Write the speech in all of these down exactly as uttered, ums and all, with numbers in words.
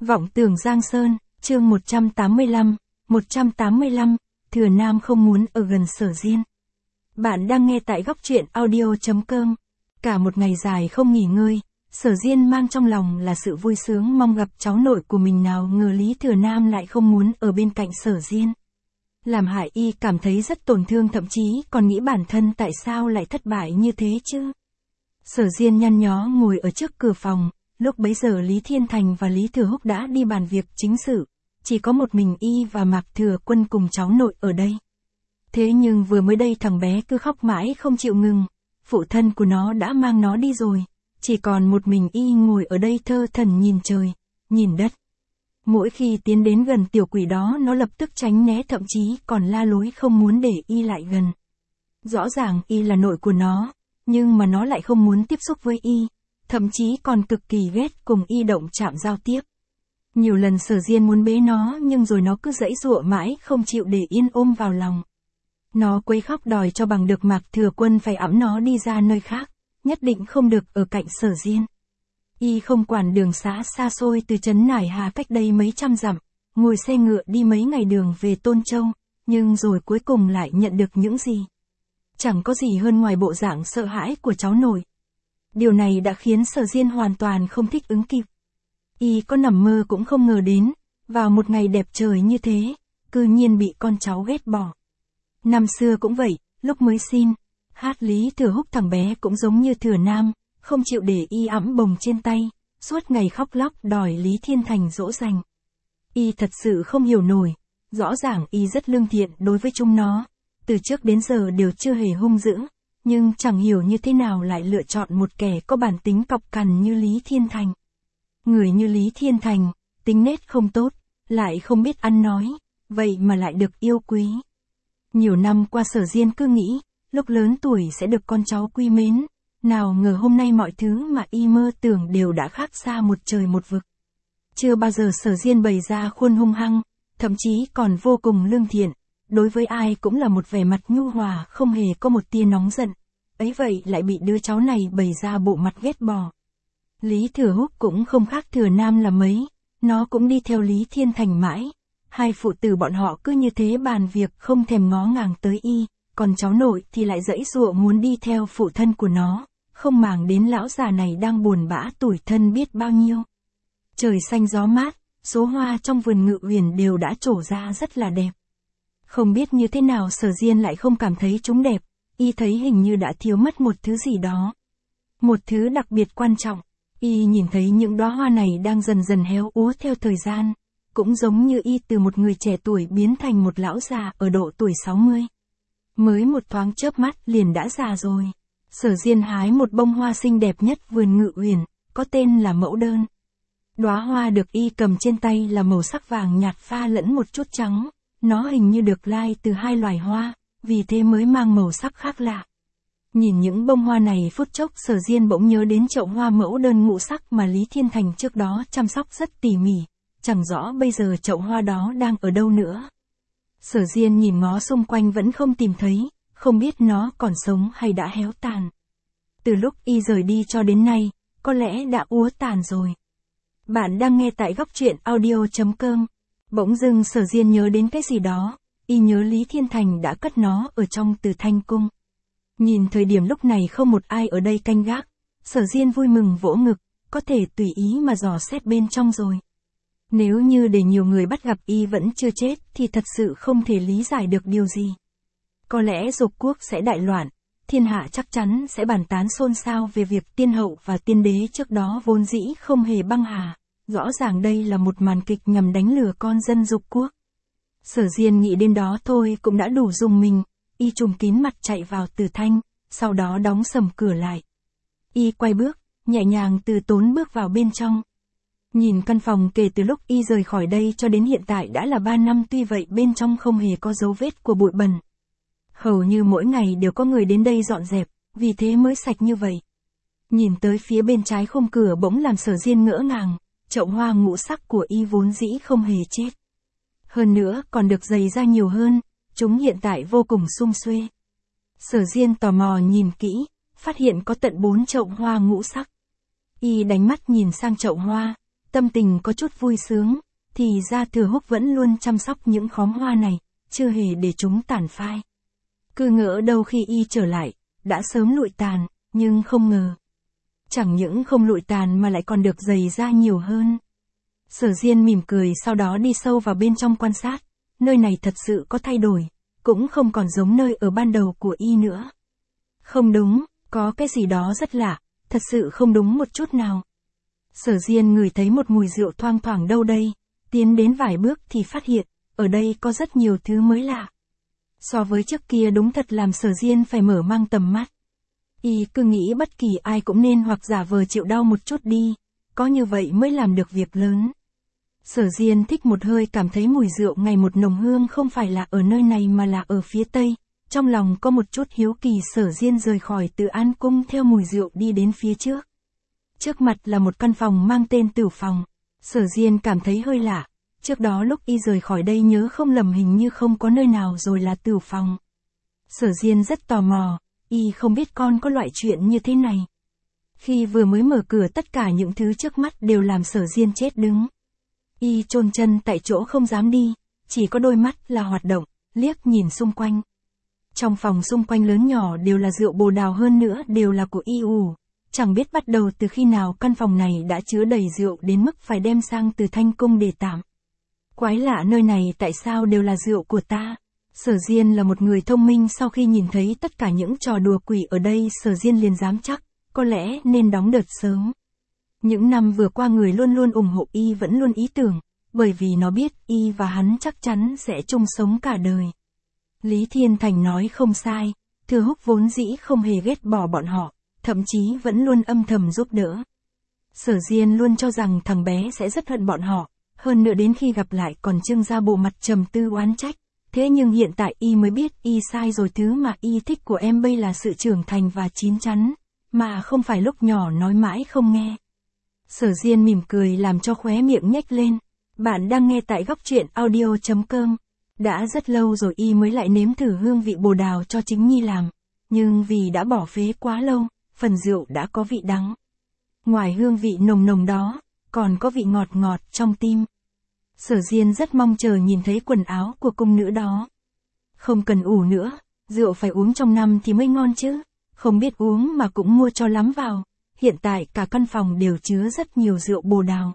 Vọng Tường Giang Sơn, chương một trăm tám mươi lăm, một trăm tám mươi lăm, Thừa Nam không muốn ở gần Sở Diên. Bạn đang nghe tại góc truyện audio chấm com. Cả một ngày dài không nghỉ ngơi, Sở Diên mang trong lòng là sự vui sướng mong gặp cháu nội của mình, nào ngờ Lý Thừa Nam lại không muốn ở bên cạnh Sở Diên. Làm hại y cảm thấy rất tổn thương, thậm chí còn nghĩ bản thân tại sao lại thất bại như thế chứ. Sở Diên nhăn nhó ngồi ở trước cửa phòng, lúc bấy giờ Lý Thiên Thành và Lý Thừa Húc đã đi bàn việc chính sự, chỉ có một mình y và Mạc Thừa Quân cùng cháu nội ở đây. Thế nhưng vừa mới đây thằng bé cứ khóc mãi không chịu ngừng, phụ thân của nó đã mang nó đi rồi, chỉ còn một mình y ngồi ở đây thơ thẩn nhìn trời, nhìn đất. Mỗi khi tiến đến gần tiểu quỷ đó nó lập tức tránh né, thậm chí còn la lối không muốn để y lại gần. Rõ ràng y là nội của nó, nhưng mà nó lại không muốn tiếp xúc với y, thậm chí còn cực kỳ ghét cùng y động chạm giao tiếp. Nhiều lần Sở Diên muốn bế nó nhưng rồi nó cứ giãy giụa mãi không chịu để yên ôm vào lòng. Nó quấy khóc đòi cho bằng được Mạc Thừa Quân phải ẵm nó đi ra nơi khác, nhất định không được ở cạnh Sở Diên. Y không quản đường xá xa xôi từ trấn Nải Hà cách đây mấy trăm dặm, ngồi xe ngựa đi mấy ngày đường về Tôn Châu, nhưng rồi cuối cùng lại nhận được những gì? Chẳng có gì hơn ngoài bộ dạng sợ hãi của cháu nội. Điều này đã khiến Sở Diên hoàn toàn không thích ứng kịp. Y có nằm mơ cũng không ngờ đến, vào một ngày đẹp trời như thế, cư nhiên bị con cháu ghét bỏ. Năm xưa cũng vậy, lúc mới xin, hát Lý Thừa Húc thằng bé cũng giống như Thừa Nam, không chịu để y ẵm bồng trên tay, suốt ngày khóc lóc đòi Lý Thiên Thành dỗ dành. Y thật sự không hiểu nổi, rõ ràng y rất lương thiện đối với chúng nó, từ trước đến giờ đều chưa hề hung dữ, nhưng chẳng hiểu như thế nào lại lựa chọn một kẻ có bản tính cọc cằn như Lý Thiên Thành. Người như Lý Thiên Thành, tính nết không tốt, lại không biết ăn nói, vậy mà lại được yêu quý. Nhiều năm qua Sở Diên cứ nghĩ, lúc lớn tuổi sẽ được con cháu quý mến, nào ngờ hôm nay mọi thứ mà y mơ tưởng đều đã khác xa một trời một vực. Chưa bao giờ Sở Diên bày ra khuôn hung hăng, thậm chí còn vô cùng lương thiện, đối với ai cũng là một vẻ mặt nhu hòa, không hề có một tia nóng giận. Ấy vậy lại bị đứa cháu này bày ra bộ mặt ghét bỏ. Lý Thừa Húc cũng không khác Thừa Nam là mấy, nó cũng đi theo Lý Thiên Thành mãi. Hai phụ tử bọn họ cứ như thế bàn việc không thèm ngó ngàng tới y, còn cháu nội thì lại giãy giụa muốn đi theo phụ thân của nó, không màng đến lão già này đang buồn bã tủi thân biết bao nhiêu. Trời xanh gió mát, số hoa trong vườn Ngự Uyển đều đã trổ ra rất là đẹp. Không biết như thế nào Sở Diên lại không cảm thấy chúng đẹp, y thấy hình như đã thiếu mất một thứ gì đó. Một thứ đặc biệt quan trọng, y nhìn thấy những đóa hoa này đang dần dần héo úa theo thời gian, cũng giống như y từ một người trẻ tuổi biến thành một lão già ở độ tuổi sáu mươi. Mới một thoáng chớp mắt liền đã già rồi. Sở Diên hái một bông hoa xinh đẹp nhất vườn Ngự Uyển, có tên là Mẫu Đơn. Đóa hoa được y cầm trên tay là màu sắc vàng nhạt pha lẫn một chút trắng, nó hình như được lai từ hai loài hoa, vì thế mới mang màu sắc khác lạ. Nhìn những bông hoa này phút chốc Sở Diên bỗng nhớ đến chậu hoa mẫu đơn ngũ sắc mà Lý Thiên Thành trước đó chăm sóc rất tỉ mỉ, chẳng rõ bây giờ chậu hoa đó đang ở đâu nữa. Sở Diên nhìn ngó xung quanh vẫn không tìm thấy, không biết nó còn sống hay đã héo tàn. Từ lúc y rời đi cho đến nay, có lẽ đã úa tàn rồi. Bạn đang nghe tại góc truyện audio chấm com. Bỗng dưng Sở Diên nhớ đến cái gì đó, y nhớ Lý Thiên Thành đã cất nó ở trong Từ Thanh Cung. Nhìn thời điểm lúc này không một ai ở đây canh gác, Sở Diên vui mừng vỗ ngực, có thể tùy ý mà dò xét bên trong rồi. Nếu như để nhiều người bắt gặp y vẫn chưa chết thì thật sự không thể lý giải được điều gì. Có lẽ Dục Quốc sẽ đại loạn, thiên hạ chắc chắn sẽ bàn tán xôn xao về việc tiên hậu và tiên đế trước đó vốn dĩ không hề băng hà. Rõ ràng đây là một màn kịch nhằm đánh lừa con dân Dục Quốc. Sở Diên nghĩ đến đó thôi cũng đã đủ rùng mình, y trùm kín mặt chạy vào Từ Thanh, sau đó đóng sầm cửa lại. Y quay bước, nhẹ nhàng từ tốn bước vào bên trong. Nhìn căn phòng kể từ lúc y rời khỏi đây cho đến hiện tại đã là ba năm, tuy vậy bên trong không hề có dấu vết của bụi bẩn. Hầu như mỗi ngày đều có người đến đây dọn dẹp, vì thế mới sạch như vậy. Nhìn tới phía bên trái khung cửa bỗng làm Sở Diên ngỡ ngàng, chậu hoa ngũ sắc của y vốn dĩ không hề chết. Hơn nữa còn được dày ra nhiều hơn, chúng hiện tại vô cùng sum xuê. Sở Diên tò mò nhìn kỹ, phát hiện có tận bốn chậu hoa ngũ sắc. Y đánh mắt nhìn sang chậu hoa, tâm tình có chút vui sướng, thì ra Thừa Húc vẫn luôn chăm sóc những khóm hoa này, chưa hề để chúng tàn phai. Cứ ngỡ đâu khi y trở lại, đã sớm lụi tàn, nhưng không ngờ. Chẳng những không lụi tàn mà lại còn được dày ra nhiều hơn. Sở Diên mỉm cười sau đó đi sâu vào bên trong quan sát, nơi này thật sự có thay đổi, cũng không còn giống nơi ở ban đầu của y nữa. Không đúng, có cái gì đó rất lạ, thật sự không đúng một chút nào. Sở Diên ngửi thấy một mùi rượu thoang thoảng đâu đây, tiến đến vài bước thì phát hiện, ở đây có rất nhiều thứ mới lạ. So với trước kia đúng thật làm Sở Diên phải mở mang tầm mắt. Y cứ nghĩ bất kỳ ai cũng nên hoặc giả vờ chịu đau một chút đi, có như vậy mới làm được việc lớn. Sở Diên thích một hơi cảm thấy mùi rượu ngày một nồng hương không phải là ở nơi này mà là ở phía tây. Trong lòng có một chút hiếu kỳ Sở Diên rời khỏi Từ An Cung theo mùi rượu đi đến phía trước. Trước mặt là một căn phòng mang tên Tửu Phòng. Sở Diên cảm thấy hơi lạ, trước đó lúc y rời khỏi đây nhớ không lầm hình như không có nơi nào rồi là Tửu Phòng. Sở Diên rất tò mò, y không biết con có loại chuyện như thế này. Khi vừa mới mở cửa tất cả những thứ trước mắt đều làm Sở Diên chết đứng. Y chôn chân tại chỗ không dám đi, chỉ có đôi mắt là hoạt động, liếc nhìn xung quanh. Trong phòng xung quanh lớn nhỏ đều là rượu bồ đào hơn nữa đều là của y ủ. Chẳng biết bắt đầu từ khi nào căn phòng này đã chứa đầy rượu đến mức phải đem sang Từ Thanh Cung để tạm. Quái lạ nơi này tại sao đều là rượu của ta. Sở Diên là một người thông minh sau khi nhìn thấy tất cả những trò đùa quỷ ở đây Sở Diên liền dám chắc, có lẽ nên đóng đợt sớm. Những năm vừa qua người luôn luôn ủng hộ y vẫn luôn ý tưởng, bởi vì nó biết y và hắn chắc chắn sẽ chung sống cả đời. Lý Thiên Thành nói không sai, Thừa Húc vốn dĩ không hề ghét bỏ bọn họ, thậm chí vẫn luôn âm thầm giúp đỡ. Sở Diên luôn cho rằng thằng bé sẽ rất hận bọn họ, hơn nữa đến khi gặp lại còn trưng ra bộ mặt trầm tư oán trách. Thế nhưng hiện tại y mới biết y sai rồi, thứ mà y thích của em bây là sự trưởng thành và chín chắn, mà không phải lúc nhỏ nói mãi không nghe. Sở Diên mỉm cười làm cho khóe miệng nhếch lên. Bạn đang nghe tại góc truyện audio chấm com. Đã rất lâu rồi y mới lại nếm thử hương vị bồ đào cho chính Nhi làm. Nhưng vì đã bỏ phế quá lâu, phần rượu đã có vị đắng. Ngoài hương vị nồng nồng đó, còn có vị ngọt ngọt trong tim. Sở Diên rất mong chờ nhìn thấy quần áo của cung nữ đó. Không cần ủ nữa, rượu phải uống trong năm thì mới ngon chứ. Không biết uống mà cũng mua cho lắm vào. Hiện tại cả căn phòng đều chứa rất nhiều rượu bồ đào.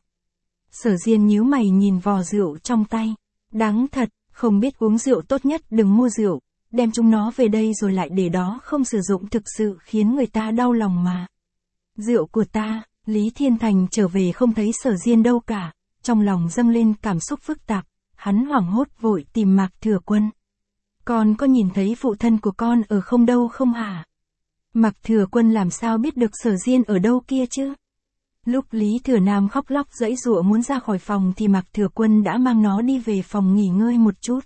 Sở Diên nhíu mày nhìn vò rượu trong tay. Đáng thật, không biết uống rượu tốt nhất đừng mua rượu, đem chúng nó về đây rồi lại để đó không sử dụng thực sự khiến người ta đau lòng mà. Rượu của ta, Lý Thiên Thành trở về không thấy Sở Diên đâu cả, trong lòng dâng lên cảm xúc phức tạp, hắn hoảng hốt vội tìm Mạc Thừa Quân. Con có nhìn thấy phụ thân của con ở không đâu không hả? Mạc Thừa Quân làm sao biết được Sở Diên ở đâu kia chứ? Lúc Lý Thừa Nam khóc lóc giãy giụa muốn ra khỏi phòng thì Mạc Thừa Quân đã mang nó đi về phòng nghỉ ngơi một chút.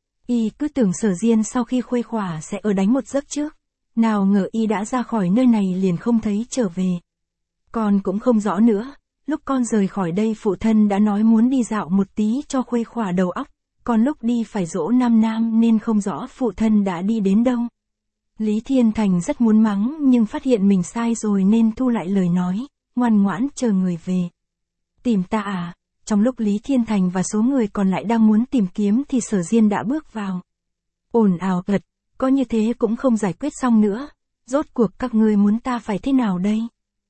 Y cứ tưởng Sở Diên sau khi khuây khỏa sẽ ở đánh một giấc trước. Nào ngờ y đã ra khỏi nơi này liền không thấy trở về. Con cũng không rõ nữa, lúc con rời khỏi đây phụ thân đã nói muốn đi dạo một tí cho khuây khỏa đầu óc. Còn lúc đi phải dỗ Nam Nam nên không rõ phụ thân đã đi đến đâu. Lý Thiên Thành rất muốn mắng nhưng phát hiện mình sai rồi nên thu lại lời nói, ngoan ngoãn chờ người về. Tìm ta à? Trong lúc Lý Thiên Thành và số người còn lại đang muốn tìm kiếm thì Sở Diên đã bước vào. Ồn ào thật, có như thế cũng không giải quyết xong nữa, rốt cuộc các ngươi muốn ta phải thế nào đây?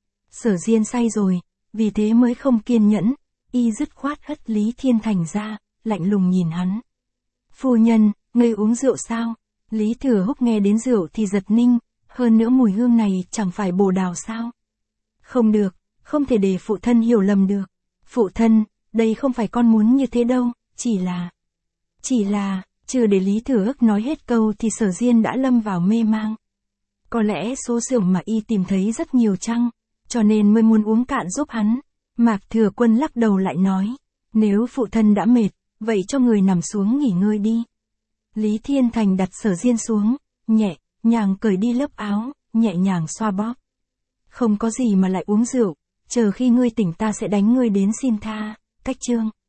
Sở Diên say rồi, vì thế mới không kiên nhẫn, y dứt khoát hất Lý Thiên Thành ra, lạnh lùng nhìn hắn. Phu nhân, ngươi uống rượu sao? Lý Thừa Húc nghe đến rượu thì giật ninh, hơn nữa mùi hương này chẳng phải bồ đào sao? Không được, không thể để phụ thân hiểu lầm được. Phụ thân, đây không phải con muốn như thế đâu, chỉ là... Chỉ là, chưa để Lý Thừa Húc nói hết câu thì Sở Diên đã lâm vào mê mang. Có lẽ số rượu mà y tìm thấy rất nhiều chăng, cho nên mới muốn uống cạn giúp hắn. Mạc Thừa Quân lắc đầu lại nói, nếu phụ thân đã mệt, vậy cho người nằm xuống nghỉ ngơi đi. Lý Thiên Thành đặt Sở Diên xuống, nhẹ nhàng cởi đi lớp áo, nhẹ nhàng xoa bóp. Không có gì mà lại uống rượu, chờ khi ngươi tỉnh ta sẽ đánh ngươi đến xin tha. Cách chương